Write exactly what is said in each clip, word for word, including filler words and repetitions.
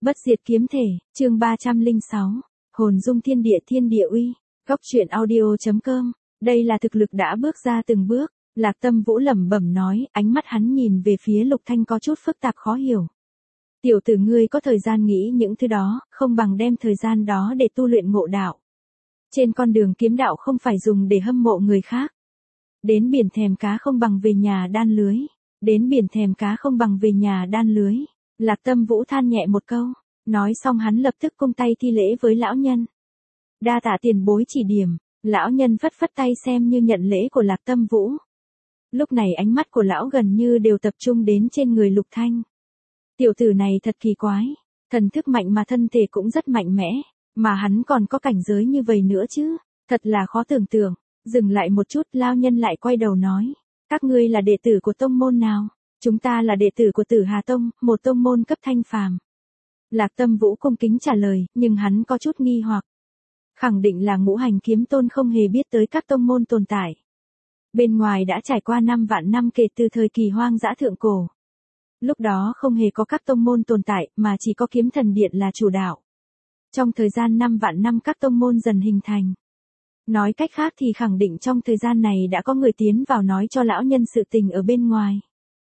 Bất diệt kiếm thể, chương ba trăm lẻ sáu, hồn dung thiên địa thiên địa uy, góc truyện audio.com, đây là thực lực đã bước ra từng bước, Lạc Tâm Vũ lẩm bẩm nói, ánh mắt hắn nhìn về phía Lục Thanh có chút phức tạp khó hiểu. Tiểu tử ngươi có thời gian nghĩ những thứ đó, không bằng đem thời gian đó để tu luyện ngộ đạo. Trên con đường kiếm đạo không phải dùng để hâm mộ người khác. Đến biển thèm cá không bằng về nhà đan lưới. Đến biển thèm cá không bằng về nhà đan lưới. Lạc Tâm Vũ than nhẹ một câu. Nói xong hắn lập tức cung tay thi lễ với lão nhân. Đa tạ tiền bối chỉ điểm. Lão nhân phất phất tay xem như nhận lễ của Lạc Tâm Vũ. Lúc này ánh mắt của lão gần như đều tập trung đến trên người Lục Thanh. Tiểu tử này thật kỳ quái. Thần thức mạnh mà thân thể cũng rất mạnh mẽ. Mà hắn còn có cảnh giới như vậy nữa chứ. Thật là khó tưởng tượng. Dừng lại một chút, lão nhân lại quay đầu nói. Các ngươi là đệ tử của tông môn nào? Chúng ta là đệ tử của Tử Hà Tông, một tông môn cấp thanh phàm. Lạc Tâm Vũ cung kính trả lời, nhưng hắn có chút nghi hoặc. Khẳng định là Ngũ Hành Kiếm Tôn không hề biết tới các tông môn tồn tại. Bên ngoài đã trải qua năm vạn năm kể từ thời kỳ hoang dã thượng cổ. Lúc đó không hề có các tông môn tồn tại, mà chỉ có Kiếm Thần Điện là chủ đạo. Trong thời gian năm vạn năm các tông môn dần hình thành. Nói cách khác thì khẳng định trong thời gian này đã có người tiến vào nói cho lão nhân sự tình ở bên ngoài.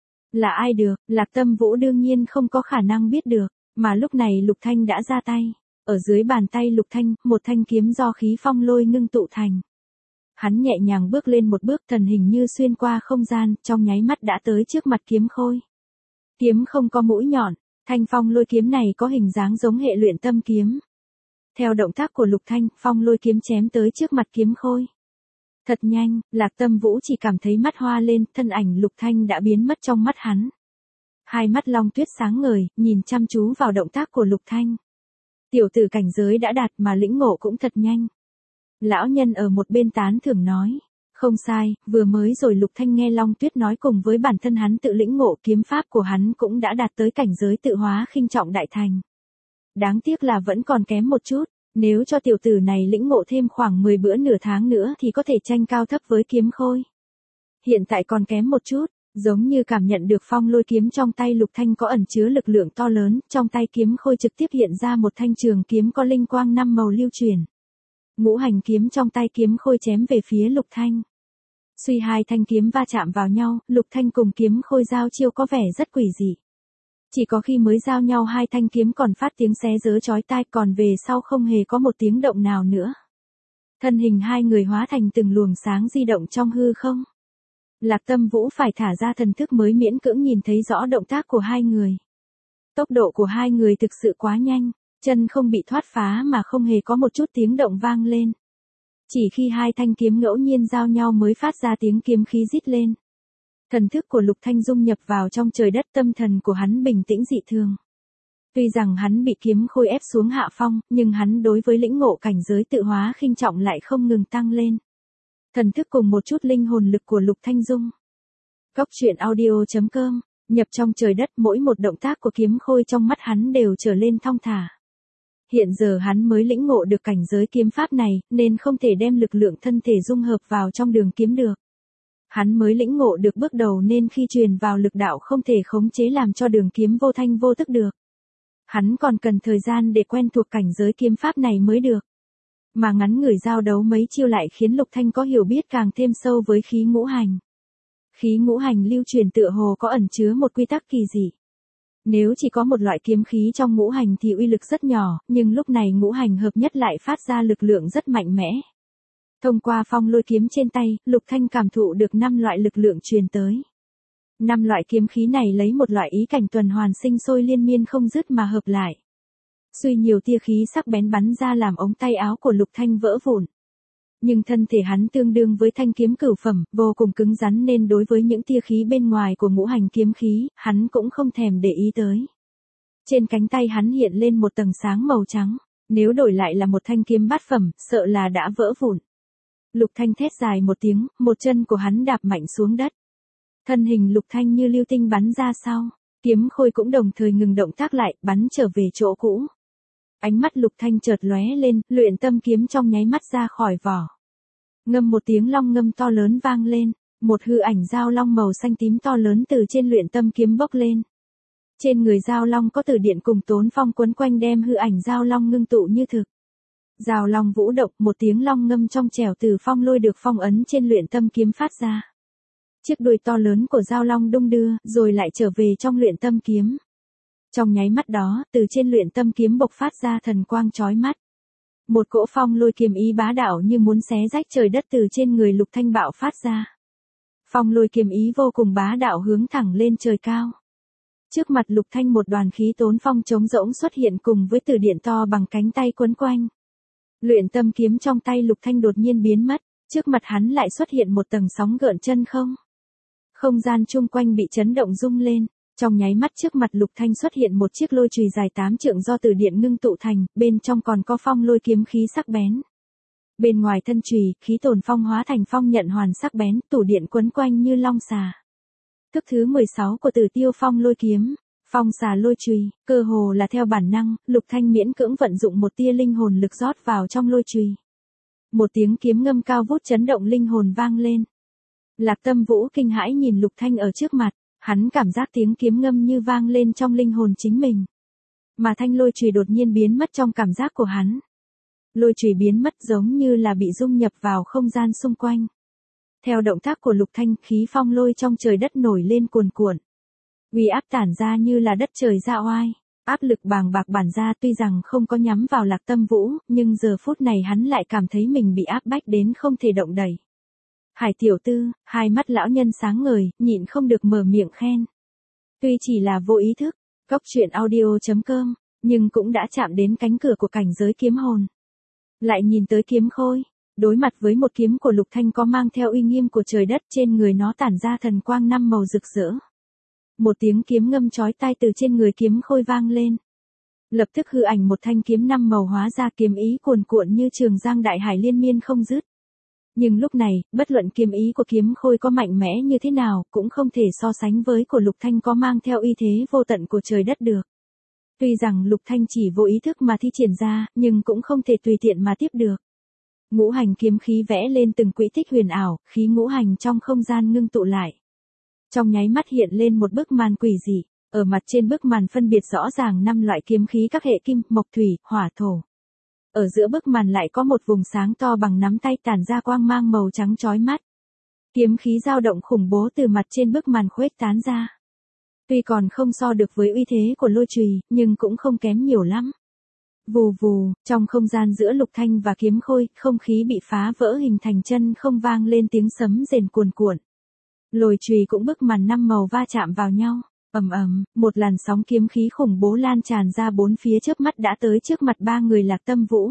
Là ai được, Lạc Tâm Vũ đương nhiên không có khả năng biết được, mà lúc này Lục Thanh đã ra tay. Ở dưới bàn tay Lục Thanh, một thanh kiếm do khí phong lôi ngưng tụ thành. Hắn nhẹ nhàng bước lên một bước, thần hình như xuyên qua không gian, trong nháy mắt đã tới trước mặt kiếm khôi. Kiếm không có mũi nhọn, thanh phong lôi kiếm này có hình dáng giống hệ luyện tâm kiếm. Theo động tác của Lục Thanh, phong lôi kiếm chém tới trước mặt kiếm khôi. Thật nhanh, Lạc Tâm Vũ chỉ cảm thấy mắt hoa lên, thân ảnh Lục Thanh đã biến mất trong mắt hắn. Hai mắt Long Tuyết sáng ngời, nhìn chăm chú vào động tác của Lục Thanh. Tiểu tử cảnh giới đã đạt mà lĩnh ngộ cũng thật nhanh. Lão nhân ở một bên tán thưởng nói. Không sai, vừa mới rồi Lục Thanh nghe Long Tuyết nói cùng với bản thân hắn tự lĩnh ngộ kiếm pháp của hắn cũng đã đạt tới cảnh giới tự hóa khinh trọng đại thành. Đáng tiếc là vẫn còn kém một chút, nếu cho tiểu tử này lĩnh ngộ thêm khoảng mười bữa nửa tháng nữa thì có thể tranh cao thấp với kiếm khôi. Hiện tại còn kém một chút, giống như cảm nhận được phong lôi kiếm trong tay Lục Thanh có ẩn chứa lực lượng to lớn, trong tay kiếm khôi trực tiếp hiện ra một thanh trường kiếm có linh quang năm màu lưu truyền. Ngũ hành kiếm trong tay kiếm khôi chém về phía Lục Thanh. Suy hai thanh kiếm va chạm vào nhau, Lục Thanh cùng kiếm khôi giao chiêu có vẻ rất quỷ dị. Chỉ có khi mới giao nhau hai thanh kiếm còn phát tiếng xé giớ chói tai, còn về sau không hề có một tiếng động nào nữa. Thân hình hai người hóa thành từng luồng sáng di động trong hư không. Lạc Tâm Vũ phải thả ra thần thức mới miễn cưỡng nhìn thấy rõ động tác của hai người. Tốc độ của hai người thực sự quá nhanh, chân không bị thoát phá mà không hề có một chút tiếng động vang lên. Chỉ khi hai thanh kiếm ngẫu nhiên giao nhau mới phát ra tiếng kiếm khí rít lên. Thần thức của Lục Thanh dung nhập vào trong trời đất, tâm thần của hắn bình tĩnh dị thường. Tuy rằng hắn bị kiếm khôi ép xuống hạ phong, nhưng hắn đối với lĩnh ngộ cảnh giới tự hóa khinh trọng lại không ngừng tăng lên. Thần thức cùng một chút linh hồn lực của Lục Thanh dung. Góc truyện audio.com, nhập trong trời đất, mỗi một động tác của kiếm khôi trong mắt hắn đều trở lên thong thả. Hiện giờ hắn mới lĩnh ngộ được cảnh giới kiếm pháp này, nên không thể đem lực lượng thân thể dung hợp vào trong đường kiếm được. Hắn mới lĩnh ngộ được bước đầu nên khi truyền vào lực đạo không thể khống chế làm cho đường kiếm vô thanh vô tức được. Hắn còn cần thời gian để quen thuộc cảnh giới kiếm pháp này mới được. Mà ngắn ngủi giao đấu mấy chiêu lại khiến Lục Thanh có hiểu biết càng thêm sâu với khí ngũ hành. Khí ngũ hành lưu truyền tựa hồ có ẩn chứa một quy tắc kỳ dị. Nếu chỉ có một loại kiếm khí trong ngũ hành thì uy lực rất nhỏ, nhưng lúc này ngũ hành hợp nhất lại phát ra lực lượng rất mạnh mẽ. Thông qua phong lôi kiếm trên tay, Lục Thanh cảm thụ được năm loại lực lượng truyền tới. Năm loại kiếm khí này lấy một loại ý cảnh tuần hoàn sinh sôi liên miên không dứt mà hợp lại. Suy nhiều tia khí sắc bén bắn ra làm ống tay áo của Lục Thanh vỡ vụn. Nhưng thân thể hắn tương đương với thanh kiếm cửu phẩm, vô cùng cứng rắn nên đối với những tia khí bên ngoài của ngũ hành kiếm khí, hắn cũng không thèm để ý tới. Trên cánh tay hắn hiện lên một tầng sáng màu trắng, nếu đổi lại là một thanh kiếm bát phẩm, sợ là đã vỡ vụn. Lục Thanh thét dài một tiếng, một chân của hắn đạp mạnh xuống đất. Thân hình Lục Thanh như lưu tinh bắn ra sau, kiếm khôi cũng đồng thời ngừng động tác lại, bắn trở về chỗ cũ. Ánh mắt Lục Thanh chợt lóe lên, luyện tâm kiếm trong nháy mắt ra khỏi vỏ. Ngâm một tiếng long ngâm to lớn vang lên, một hư ảnh dao long màu xanh tím to lớn từ trên luyện tâm kiếm bốc lên. Trên người Giao Long có từ điện cùng Tốn Phong quấn quanh đem hư ảnh Giao Long ngưng tụ như thực. Giao Long vũ động, một tiếng long ngâm trong trẻo từ phong lôi được phong ấn trên luyện tâm kiếm phát ra. Chiếc đuôi to lớn của Giao Long đung đưa, rồi lại trở về trong luyện tâm kiếm. Trong nháy mắt đó, từ trên luyện tâm kiếm bộc phát ra thần quang chói mắt. Một cỗ phong lôi kiếm ý bá đạo như muốn xé rách trời đất từ trên người Lục Thanh bạo phát ra. Phong lôi kiếm ý vô cùng bá đạo hướng thẳng lên trời cao. Trước mặt Lục Thanh một đoàn khí Tốn Phong trống rỗng xuất hiện cùng với từ điện to bằng cánh tay quấn quanh. Luyện tâm kiếm trong tay Lục Thanh đột nhiên biến mất, trước mặt hắn lại xuất hiện một tầng sóng gợn chân không. Không gian chung quanh bị chấn động rung lên, trong nháy mắt trước mặt Lục Thanh xuất hiện một chiếc lôi chùy dài tám trượng do từ điện ngưng tụ thành, bên trong còn có phong lôi kiếm khí sắc bén. Bên ngoài thân chùy, khí tồn phong hóa thành phong nhận hoàn sắc bén, tủ điện quấn quanh như long xà. Thức thứ mười sáu của Tử Tiêu Phong lôi kiếm, phong xà lôi chùy, cơ hồ là theo bản năng, Lục Thanh miễn cưỡng vận dụng một tia linh hồn lực rót vào trong lôi chùy. Một tiếng kiếm ngâm cao vút chấn động linh hồn vang lên. Lạc Tâm Vũ kinh hãi nhìn Lục Thanh ở trước mặt, hắn cảm giác tiếng kiếm ngâm như vang lên trong linh hồn chính mình. Mà thanh lôi chùy đột nhiên biến mất trong cảm giác của hắn. Lôi chùy biến mất giống như là bị dung nhập vào không gian xung quanh. Theo động tác của Lục Thanh, khí phong lôi trong trời đất nổi lên cuồn cuộn. Uy áp tản ra như là đất trời ra oai, áp lực bàng bạc bản ra tuy rằng không có nhắm vào Lạc Tâm Vũ, nhưng giờ phút này hắn lại cảm thấy mình bị áp bách đến không thể động đậy. Hải tiểu tư, hai mắt lão nhân sáng ngời, nhịn không được mở miệng khen. Tuy chỉ là vô ý thức, góc truyện audio chấm com, nhưng cũng đã chạm đến cánh cửa của cảnh giới kiếm hồn. Lại nhìn tới kiếm khôi, đối mặt với một kiếm của Lục Thanh có mang theo uy nghiêm của trời đất, trên người nó tản ra thần quang năm màu rực rỡ. Một tiếng kiếm ngâm chói tai từ trên người kiếm khôi vang lên. Lập tức hư ảnh một thanh kiếm năm màu hóa ra, kiếm ý cuồn cuộn như trường giang đại hải liên miên không dứt. Nhưng lúc này, bất luận kiếm ý của kiếm khôi có mạnh mẽ như thế nào, cũng không thể so sánh với của Lục Thanh có mang theo uy thế vô tận của trời đất được. Tuy rằng Lục Thanh chỉ vô ý thức mà thi triển ra, nhưng cũng không thể tùy tiện mà tiếp được. Ngũ hành kiếm khí vẽ lên từng quỹ tích huyền ảo, khí ngũ hành trong không gian ngưng tụ lại. Trong nháy mắt hiện lên một bức màn quỷ dị, ở mặt trên bức màn phân biệt rõ ràng năm loại kiếm khí các hệ kim, mộc thủy, hỏa thổ. Ở giữa bức màn lại có một vùng sáng to bằng nắm tay tản ra quang mang màu trắng chói mắt. Kiếm khí dao động khủng bố từ mặt trên bức màn khuếch tán ra. Tuy còn không so được với uy thế của lôi chùy, nhưng cũng không kém nhiều lắm. Vù vù, trong không gian giữa Lục Thanh và kiếm khôi, không khí bị phá vỡ hình thành chân không vang lên tiếng sấm rền cuồn cuộn. Lôi chùy cũng bức màn năm màu va chạm vào nhau, ầm ầm, một làn sóng kiếm khí khủng bố lan tràn ra bốn phía, chớp mắt đã tới trước mặt ba người Lạc Tâm Vũ.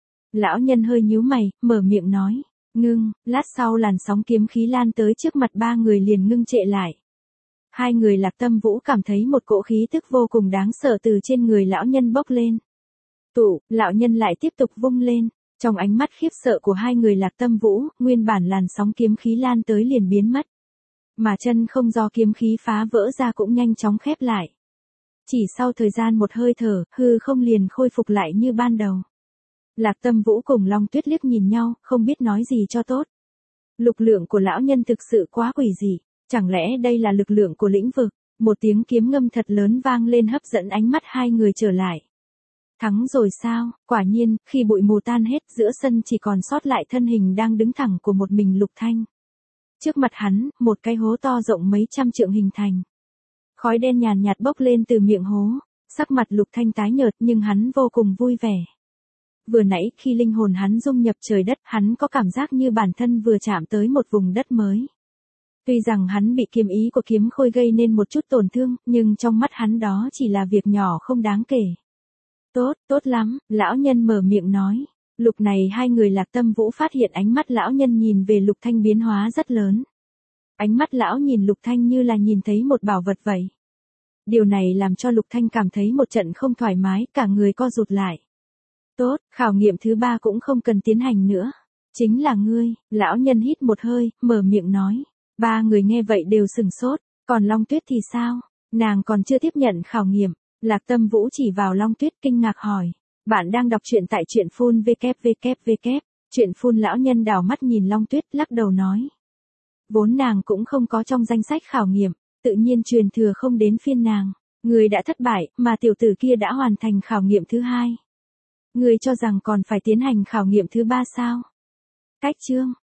Lão nhân hơi nhíu mày, mở miệng nói, ngưng, lát sau làn sóng kiếm khí lan tới trước mặt ba người liền ngưng trệ lại. Hai người Lạc Tâm Vũ cảm thấy một cỗ khí tức vô cùng đáng sợ từ trên người lão nhân bốc lên. Tụ, lão nhân lại tiếp tục vung lên, trong ánh mắt khiếp sợ của hai người Lạc Tâm Vũ, nguyên bản làn sóng kiếm khí lan tới liền biến mất. Mà chân không do kiếm khí phá vỡ ra cũng nhanh chóng khép lại. Chỉ sau thời gian một hơi thở, hư không liền khôi phục lại như ban đầu. Lạc Tâm Vũ cùng Long Tuyết liếc nhìn nhau, không biết nói gì cho tốt. Lực lượng của lão nhân thực sự quá quỷ dị, chẳng lẽ đây là lực lượng của lĩnh vực? Một tiếng kiếm ngâm thật lớn vang lên hấp dẫn ánh mắt hai người trở lại. Thắng rồi sao? Quả nhiên, khi bụi mù tan hết, giữa sân chỉ còn sót lại thân hình đang đứng thẳng của một mình Lục Thanh. Trước mặt hắn, một cái hố to rộng mấy trăm trượng hình thành. Khói đen nhàn nhạt bốc lên từ miệng hố, sắc mặt Lục Thanh tái nhợt nhưng hắn vô cùng vui vẻ. Vừa nãy khi linh hồn hắn dung nhập trời đất, hắn có cảm giác như bản thân vừa chạm tới một vùng đất mới. Tuy rằng hắn bị kiếm ý của kiếm khôi gây nên một chút tổn thương, nhưng trong mắt hắn đó chỉ là việc nhỏ không đáng kể. Tốt, tốt lắm, lão nhân mở miệng nói. Lúc này hai người Lạc Tâm Vũ phát hiện ánh mắt lão nhân nhìn về Lục Thanh biến hóa rất lớn. Ánh mắt lão nhìn Lục Thanh như là nhìn thấy một bảo vật vậy. Điều này làm cho Lục Thanh cảm thấy một trận không thoải mái, cả người co rụt lại. Tốt, khảo nghiệm thứ ba cũng không cần tiến hành nữa. Chính là ngươi, lão nhân hít một hơi, mở miệng nói. Ba người nghe vậy đều sừng sốt, còn Long Tuyết thì sao? Nàng còn chưa tiếp nhận khảo nghiệm. Lạc Tâm Vũ chỉ vào Long Tuyết kinh ngạc hỏi. Bạn đang đọc truyện tại truyện phun www. Truyện phun lão nhân đảo mắt nhìn Long Tuyết lắc đầu nói. Vốn nàng cũng không có trong danh sách khảo nghiệm, tự nhiên truyền thừa không đến phiên nàng. Ngươi đã thất bại, mà tiểu tử kia đã hoàn thành khảo nghiệm thứ hai. Ngươi cho rằng còn phải tiến hành khảo nghiệm thứ ba sao? Cách chương